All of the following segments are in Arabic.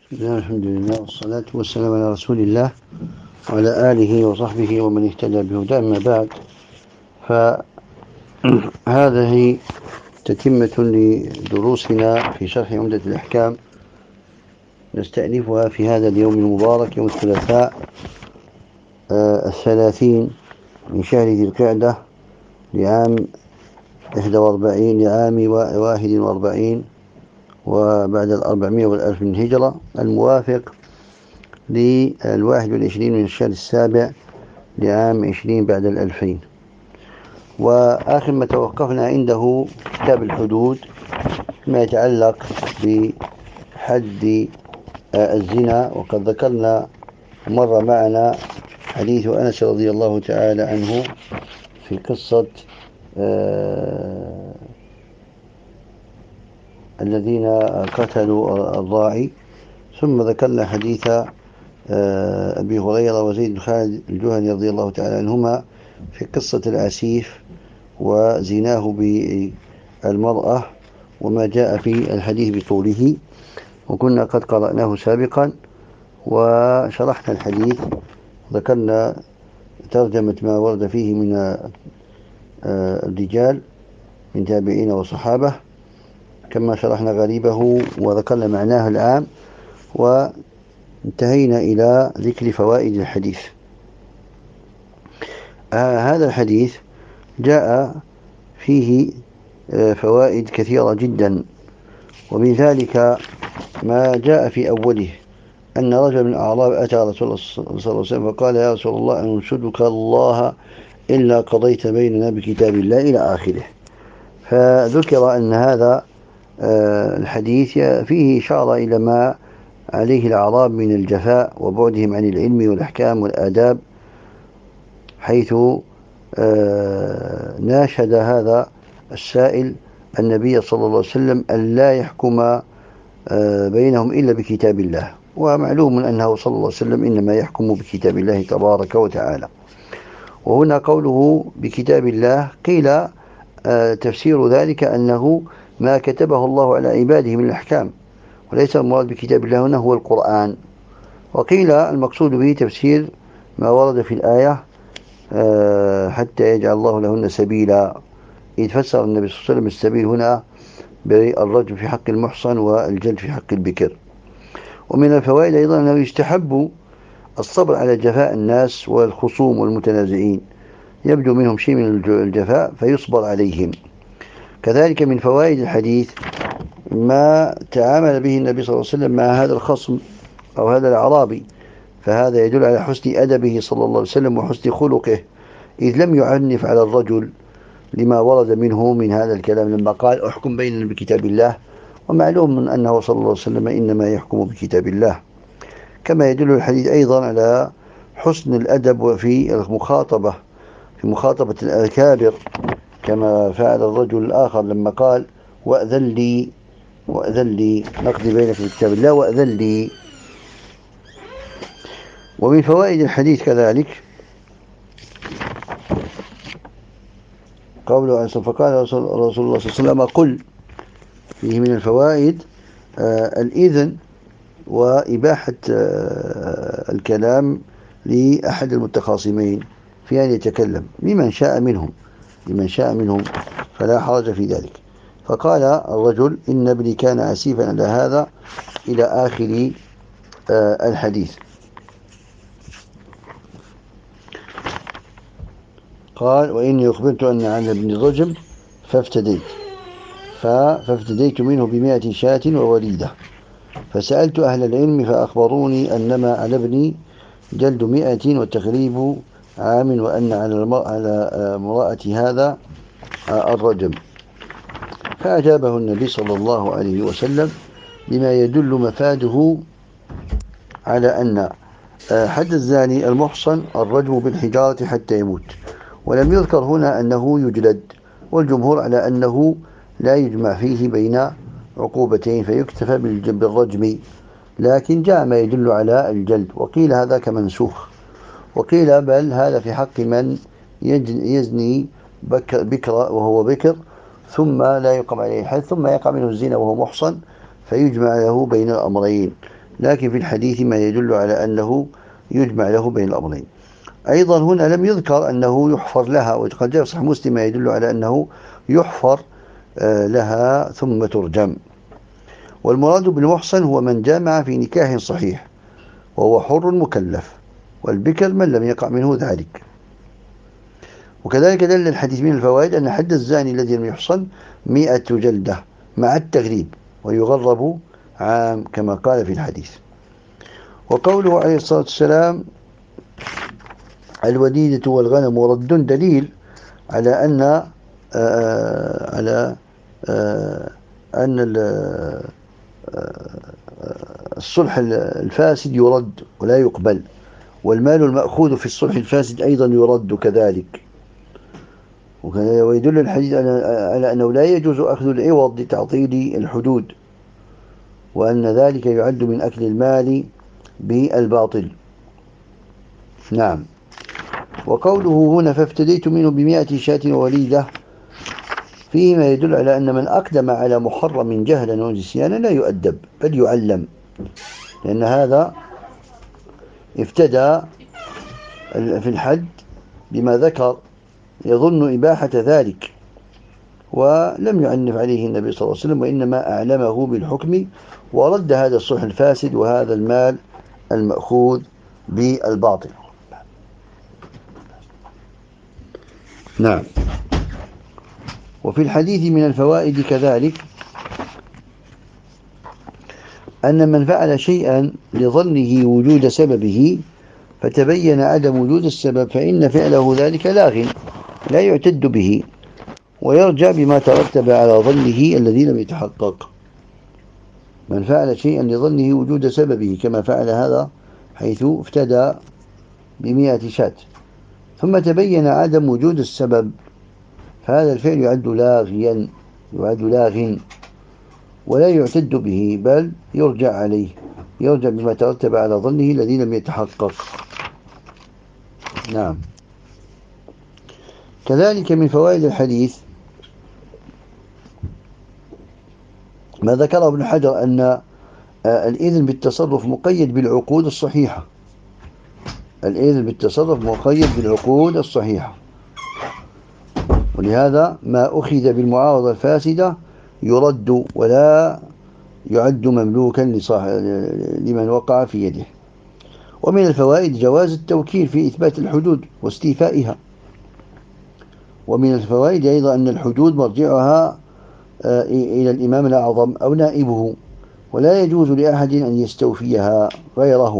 الحمد لله والصلاة والسلام على رسول الله وعلى آله وصحبه ومن اهتدى بهداه. أما بعد، فهذه تتمة لدروسنا في شرح عمدة الأحكام، نستأنفها في هذا اليوم المبارك، يوم الثلاثاء 30 من شهر ذي القعدة لعام 41 لعام 41 وبعد 400 والألف من الهجرة، الموافق ل21 من الشهر السابع لعام 20 بعد 2000. وآخر ما توقفنا عنده كتاب الحدود، ما يتعلق بحد الزنا. وقد ذكرنا مر معنا حديث أنس رضي الله تعالى عنه في قصة الذين قتلوا الراعي، ثم ذكرنا حديث أبي هريرة وزيد بن خالد الجهني رضي الله تعالى عنهما في قصة العسيف وزناه بالمرأة وما جاء في الحديث بطوله، وكنا قد قرأناه سابقا وشرحنا الحديث، ذكرنا ترجمة ما ورد فيه من الرجال من تابعين وصحابة، كما شرحنا غريبه وذكرنا معناه العام، وانتهينا إلى ذكر فوائد الحديث. هذا الحديث جاء فيه فوائد كثيرة جدا، ومن ذلك ما جاء في أوله أن رجل من الأعراب أتى رسول الله صلى الله عليه وسلم فقال: يا رسول الله، أنشدك الله إلا قضيت بيننا بكتاب الله، إلى آخره. فذكر أن هذا الحديث فيه إشارة إلى ما عليه الأعراب من الجفاء وبعدهم عن العلم والأحكام والآداب، حيث ناشد هذا السائل النبي صلى الله عليه وسلم أن لا يحكم بينهم إلا بكتاب الله، ومعلوم أنه صلى الله عليه وسلم إنما يحكم بكتاب الله تبارك وتعالى. وهنا قوله بكتاب الله، قيل تفسير ذلك أنه ما كتبه الله على عباده من الأحكام، وليس المراد بكتاب الله هنا هو القرآن. وقيل المقصود به تفسير ما ورد في الآية حتى يجعل الله لهن سبيلا، إذ فسر النبي صلى الله عليه وسلم السبيل هنا بالرجم في حق المحصن والجلد في حق البكر. ومن الفوائد أيضا أنه يستحب الصبر على جفاء الناس والخصوم والمتنازعين، يبدو منهم شيء من الجفاء فيصبر عليهم. كذلك من فوائد الحديث ما تعامل به النبي صلى الله عليه وسلم مع هذا الخصم أو هذا الأعرابي، فهذا يدل على حسن أدبه صلى الله عليه وسلم وحسن خلقه، إذ لم يعنف على الرجل لما ورد منه من هذا الكلام لما قال: احكم بيننا بكتاب الله، ومعلوم من أنه صلى الله عليه وسلم إنما يحكم بكتاب الله. كما يدل الحديث أيضا على حسن الأدب في المخاطبة، في مخاطبة الأكابر، كما فعل الرجل الآخر لما قال: وأذن لي نقضي بينك بكتاب الله، وأذن لي. ومن فوائد الحديث كذلك قوله عليه الصلاة والسلام: فقال رسول الله صلى الله عليه وسلم: قل. فيه من الفوائد الإذن وإباحة الكلام لأحد المتخاصمين في أن يتكلم لمن شاء منهم فلا حرج في ذلك. فقال الرجل: إن ابني كان عسيفا على هذا، إلى آخر الحديث. قال: وإني أخبرت أن على ابن الرجم فافتديت منه ب100 شاة ووليدة، فسألت أهل العلم فأخبروني أنما على ابني جلد 100 وتغريب عام، وأن على امرأة هذا الرجم. فأجابه النبي صلى الله عليه وسلم بما يدل مفاده على أن حد الزاني المحصن الرجم بالحجارة حتى يموت، ولم يذكر هنا أنه يجلد، والجمهور على أنه لا يجمع فيه بين عقوبتين فيكتفى بالرجم، لكن جاء ما يدل على الجلد، وقيل هذا كمنسوخ، وقيل بل هذا في حق من يزني بكر وهو بكر ثم لا يقام عليه الحد ثم يقع منه الزنا وهو محصن، فيجمع له بين الأمرين، لكن في الحديث ما يدل على أنه يجمع له بين الأمرين. أيضا هنا لم يذكر أنه يحفر لها، وقد جاء في صحيح مسلم ما يدل على أنه يحفر لها ثم ترجم. والمراد بالمحصن هو من جامع في نكاح صحيح وهو حر مكلف، والبكر من لم يقع منه ذلك. وكذلك دل الحديث من الفوائد أن حد الزاني الذي لم يحصن 100 جلدة مع التغريب، ويغرب عام كما قال في الحديث. وقوله عليه الصلاة والسلام الوديدة والغنم رد دليل على أن الصلح الفاسد يرد ولا يقبل، والمال المأخوذ في الصلح الفاسد أيضا يرد كذلك. ويدل الحديث على أنه لا يجوز أخذ العوض لتعطيل الحدود، وأن ذلك يعد من أكل المال بالباطل. نعم. وقوله هنا فافتديت منه ب100 شاة ووليدة فيه ما يدل على أن من أقدم على محرم جهلا ونسيانا لا يؤدب بل يعلم، لأن هذا افتدى في الحد بما ذكر يظن إباحة ذلك، ولم يعنف عليه النبي صلى الله عليه وسلم، وإنما أعلمه بالحكم ورد هذا الصلح الفاسد وهذا المال المأخوذ بالباطل. نعم. وفي الحديث من الفوائد كذلك أن من فعل شيئا لظنه وجود سببه فتبين عدم وجود السبب فإن فعله ذلك لاغ لا يعتد به، ويرجع بما ترتب على ظنه الذي لم يتحقق. من فعل شيئا لظنه وجود سببه كما فعل هذا حيث افتدى ب100 شاة ثم تبين عدم وجود السبب، فهذا الفعل يعد لاغ ولا يعتد به، بل يرجع عليه، يرجع بما ترتب على ظنه الذي لم يتحقق. نعم. كذلك من فوائد الحديث ما ذكره ابن حجر أن الإذن بالتصرف مقيد بالعقود الصحيحة. الإذن بالتصرف مقيد بالعقود الصحيحة، ولهذا ما أخذ بالمعارضة الفاسدة يرد ولا يعد مملوكا لمن وقع في يده. ومن الفوائد جواز التوكيل في إثبات الحدود واستيفائها. ومن الفوائد أيضا أن الحدود مرجعها إلى الإمام الأعظم أو نائبه، ولا يجوز لأحد أن يستوفيها غيرهم.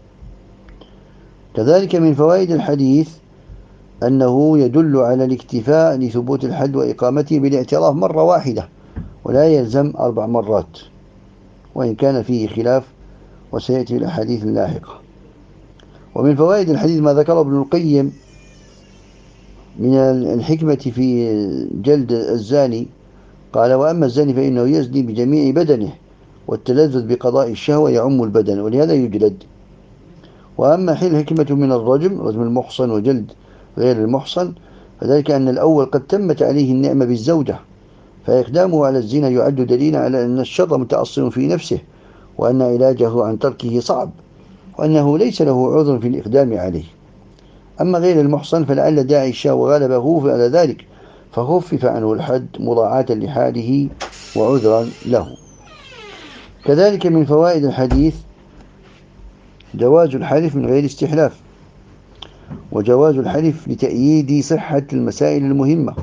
كذلك من فوائد الحديث أنه يدل على الاكتفاء لثبوت الحد وإقامته بالاعتراف مرة واحدة ولا يلزم 4 مرات، وإن كان فيه خلاف وسيأتي الأحاديث اللاحقة. ومن فوائد الحديث ما ذكره ابن القيم من الحكمة في جلد الزاني، قال وأما الزاني فإنه يزني بجميع بدنه، والتلذذ بقضاء الشهوة يعم البدن ولهذا يجلد. وأما حين الحكمة من الرجم رجم المحصن وجلد غير المحصن فذلك أن الأول قد تمت عليه النعمة بالزوجة، فإقدامه على الزنا يعد دليلا على أن الشر متأصل في نفسه، وأن علاجه عن تركه صعب، وأنه ليس له عذر في الإقدام عليه. أما غير المحصن فلعل داعي الشهوة غلبه على ذلك فخفف عنه الحد مراعاة لحاله وعذرا له. كذلك من فوائد الحديث جواز الحلف من غير استحلاف، وجواز الحلف لتأييد صحة المسائل المهمة.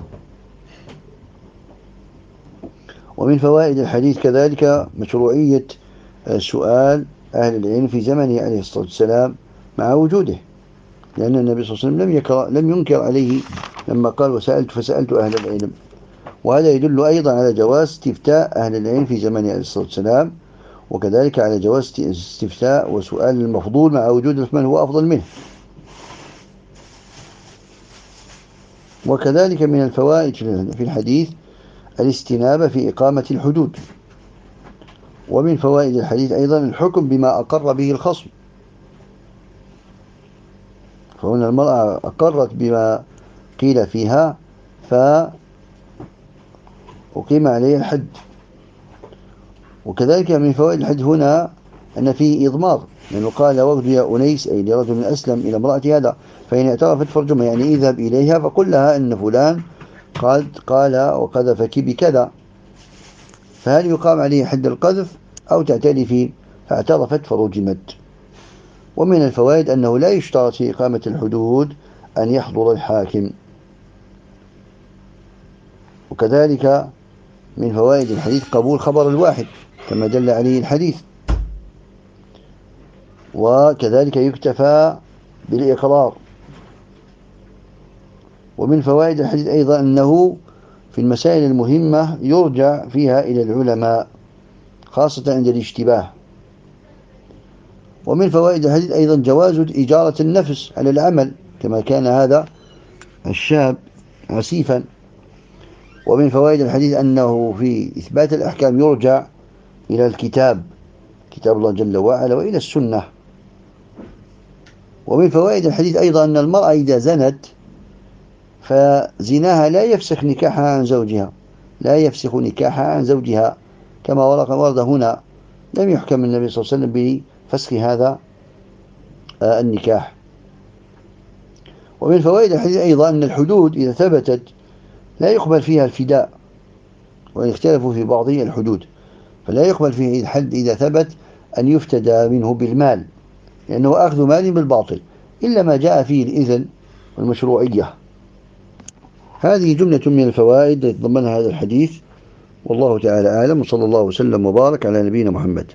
ومن فوائد الحديث كذلك مشروعية سؤال أهل العلم في زمنه عليه الصلاة والسلام مع وجوده، لأن النبي صلى الله عليه وسلم لم ينكر عليه لما قال فسألت أهل العلم. وهذا يدل أيضا على جواز استفتاء أهل العلم في زمنه عليه الصلاة والسلام، وكذلك على جواز استفتاء وسؤال المفضول مع وجود من هو أفضل منه. وكذلك من الفوائد في الحديث الاستنابة في إقامة الحدود. ومن فوائد الحديث أيضا الحكم بما أقر به الخصم، فهنا المرأة أقرت بما قيل فيها فأقيم عليه الحد. وكذلك من فوائد الحديث هنا أن فيه إضمار، لأنه قال وغد يا أنيس أي لرجل أسلم إلى امرأة هذا، فإن اعترفت فرجمها يعني اذهب إليها فقل لها أن فلان قال وقذفك بكذا، فهل يقام عليه حد القذف أو تعترفي؟ فاعترفت فرجمت. ومن الفوائد أنه لا يشترط في إقامة الحدود أن يحضر الحاكم. وكذلك من فوائد الحديث قبول خبر الواحد كما دل عليه الحديث، وكذلك يكتفى بالإقرار. ومن فوائد الحديث أيضا أنه في المسائل المهمة يرجع فيها إلى العلماء خاصة عند الاشتباه. ومن فوائد الحديث أيضا جواز إجارة النفس على العمل كما كان هذا الشاب عسيفا. ومن فوائد الحديث أنه في إثبات الأحكام يرجع إلى الكتاب، كتاب الله جل وعلا، وإلى السنة. ومن فوائد الحديث أيضا أن المرأة إذا زنت فزناها لا يفسخ نكاحها عن زوجها، لا يفسخ نكاحها عن زوجها كما ورد هنا، لم يحكم النبي صلى الله عليه وسلم بفسخ هذا النكاح. ومن فوائد الحديث أيضا أن الحدود إذا ثبتت لا يقبل فيها الفداء، وإن اختلفوا في بعض الحدود فلا يقبل فيه الحد إذا ثبت أن يفتدى منه بالمال، لأنه أخذ مال بالباطل، إلا ما جاء فيه الإذن والمشروعية. هذه جملة من الفوائد يتضمنها هذا الحديث، والله تعالى أعلم، وصلى الله وسلم وبارك على نبينا محمد.